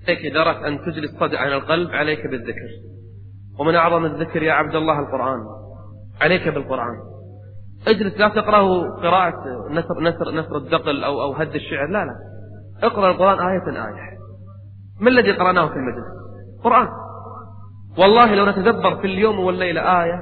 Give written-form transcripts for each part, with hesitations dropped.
عليك إذا أردت أن تجلس صدع عن القلب عليك بالذكر، ومن أعظم الذكر يا عبد الله القرآن. عليك بالقرآن. اجلس لا تقرأه قراءة نثر الدقل أو هد الشعر، لا لا، اقرأ القرآن آية آية. ما الذي قرأناه في المجلس؟ قرآن. والله لو نتدبر في اليوم والليلة آية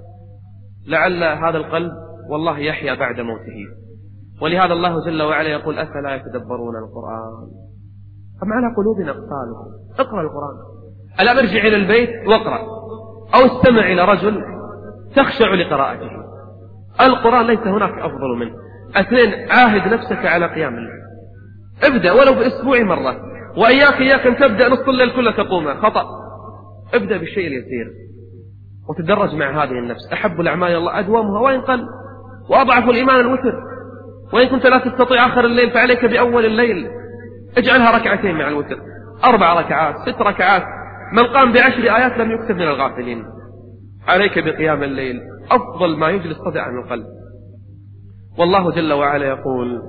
لعل هذا القلب والله يحيا بعد موته. ولهذا الله جل وعلا يقول أفلا يتدبرون القرآن أم على قلوب أقفالها. اقرأ القرآن. ألا ارجع إلى البيت واقرأ، أو استمع إلى رجل تخشع لقراءته. القرآن ليس هناك أفضل منه. 2، عاهد نفسك على قيام الليل. ابدأ ولو بأسبوع مرة، وإياك أن تبدأ نصف الليل كله تقوم، خطأ. ابدأ بالشيء اليسير وتدرج مع هذه النفس. أحب الأعمال الله أدومها وإن قل، وأضعف الإيمان الوتر. وإن كنت لا تستطيع آخر الليل فعليك بأول الليل، اجعلها 2 مع الوتر، 4 ركعات، 6 ركعات. من قام ب10 آيات لم يكتب من الغافلين. عليك بقيام الليل، أفضل ما يجلس صدع عن القلب. والله جل وعلا يقول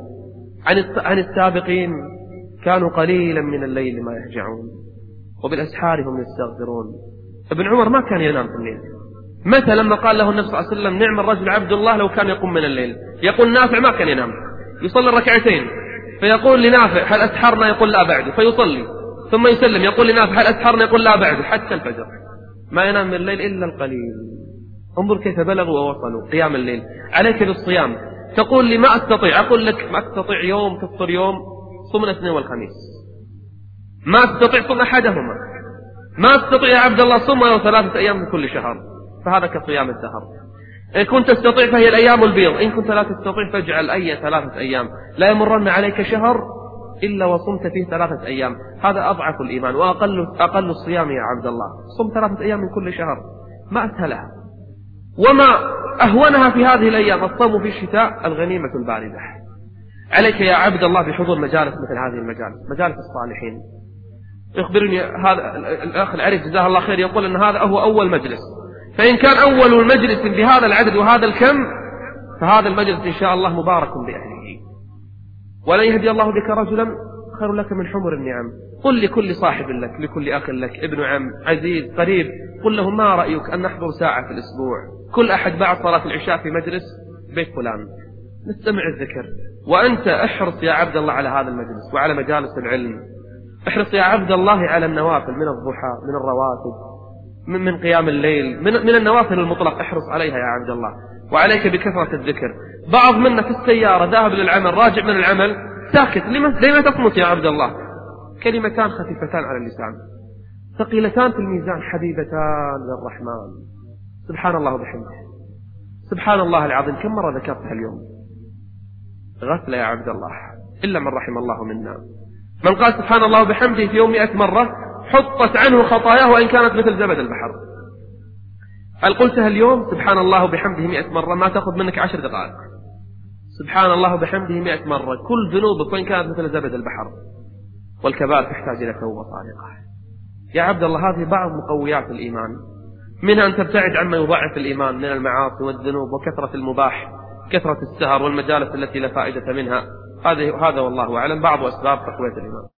عن السابقين كانوا قليلا من الليل ما يهجعون وبالأسحار هم يستغفرون. ابن عمر ما كان ينام في الليل. متى لما قال له النبي صلى الله عليه وسلم نعم الرجل عبد الله لو كان يقوم من الليل. يقول نافع ما كان ينام، يصلي 2 فيقول لنافع هل أسحرنا؟ يقول لا بعد، فيصلي ثم يسلم، يقول لنافع هل أسحرنا؟ يقول لا بعد، حتى الفجر ما ينام من الليل إلا القليل. انظر كيف بلغوا ووصلوا قيام الليل. عليك بالصيام. تقول لي ما أستطيع، أقول لك ما أستطيع يوم تفطر يوم، صم الاثنين والخميس. ما أستطيع صم أحدهما. ما أستطيع يا عبد الله صم ولو 3 أيام من كل شهر، فهذا كصيام الدهر. إن كنت تستطيع فهي الأيام البيض، إن كنت لا تستطيع فاجعل أي 3 أيام. لا يمرن عليك شهر إلا وصمت فيه 3 أيام. هذا أضعف الإيمان وأقل الصيام يا عبد الله. صم 3 أيام من كل شهر، ما أسهلها وما أهونها في هذه الأيام. الصوم في الشتاء الغنيمة الباردة. عليك يا عبد الله بحضور مجالس مثل هذه المجالس، مجالس الصالحين. يخبرني هذا الأخ العريف جزاه الله خير، يقول أن هذا هو أول مجلس، فإن كان أول مجلس بهذا العدد وهذا الكم فهذا المجلس إن شاء الله مبارك بأهله، ولن يهدي الله بك رجلا خير لك من حمر النعم. قل لكل صاحب لك، لكل أخ لك، ابن عم، عزيز، قريب، قل له ما رأيك أن نحضر ساعة في الأسبوع كل أحد بعد صلاة العشاء في مجلس بيت فلان نستمع الذكر. وأنت احرص يا عبد الله على هذا المجلس وعلى مجالس العلم. احرص يا عبد الله على النوافل من الضحى، من الرواتب، من قيام الليل، من النوافل المطلق، احرص عليها يا عبد الله. وعليك بكثرة الذكر. بعض منا في السيارة ذاهب للعمل راجع من العمل ساكت. لما تصمت يا عبد الله؟ كلمتان خفيفتان على اللسان ثقيلتان في الميزان حبيبتان للرحمن. سبحان الله وبحمده، سبحان الله العظيم. كم مرة ذكرتها اليوم؟ غفلة يا عبد الله، إلا من رحم الله منا. من قال سبحان الله وبحمده في يوم 100 مرة حطت عنه خطاياه وإن كانت مثل زبد البحر. هل قلتها اليوم سبحان الله وبحمده 100 مرة ما تأخذ منك 10 دقائق. سبحان الله وبحمده 100 مرة، كل ذنوبك وإن كانت مثل زبد البحر، والكبائر تحتاج إلى توبة صادقة. يا عبد الله هذه بعض مقويات الإيمان، منها أن تبتعد عما يضعف الإيمان من المعاصي والذنوب وكثرة المباح، كثرة السهر والمجالس التي لا فائدة منها. هذا والله أعلم بعض أسباب تقوية الإيمان.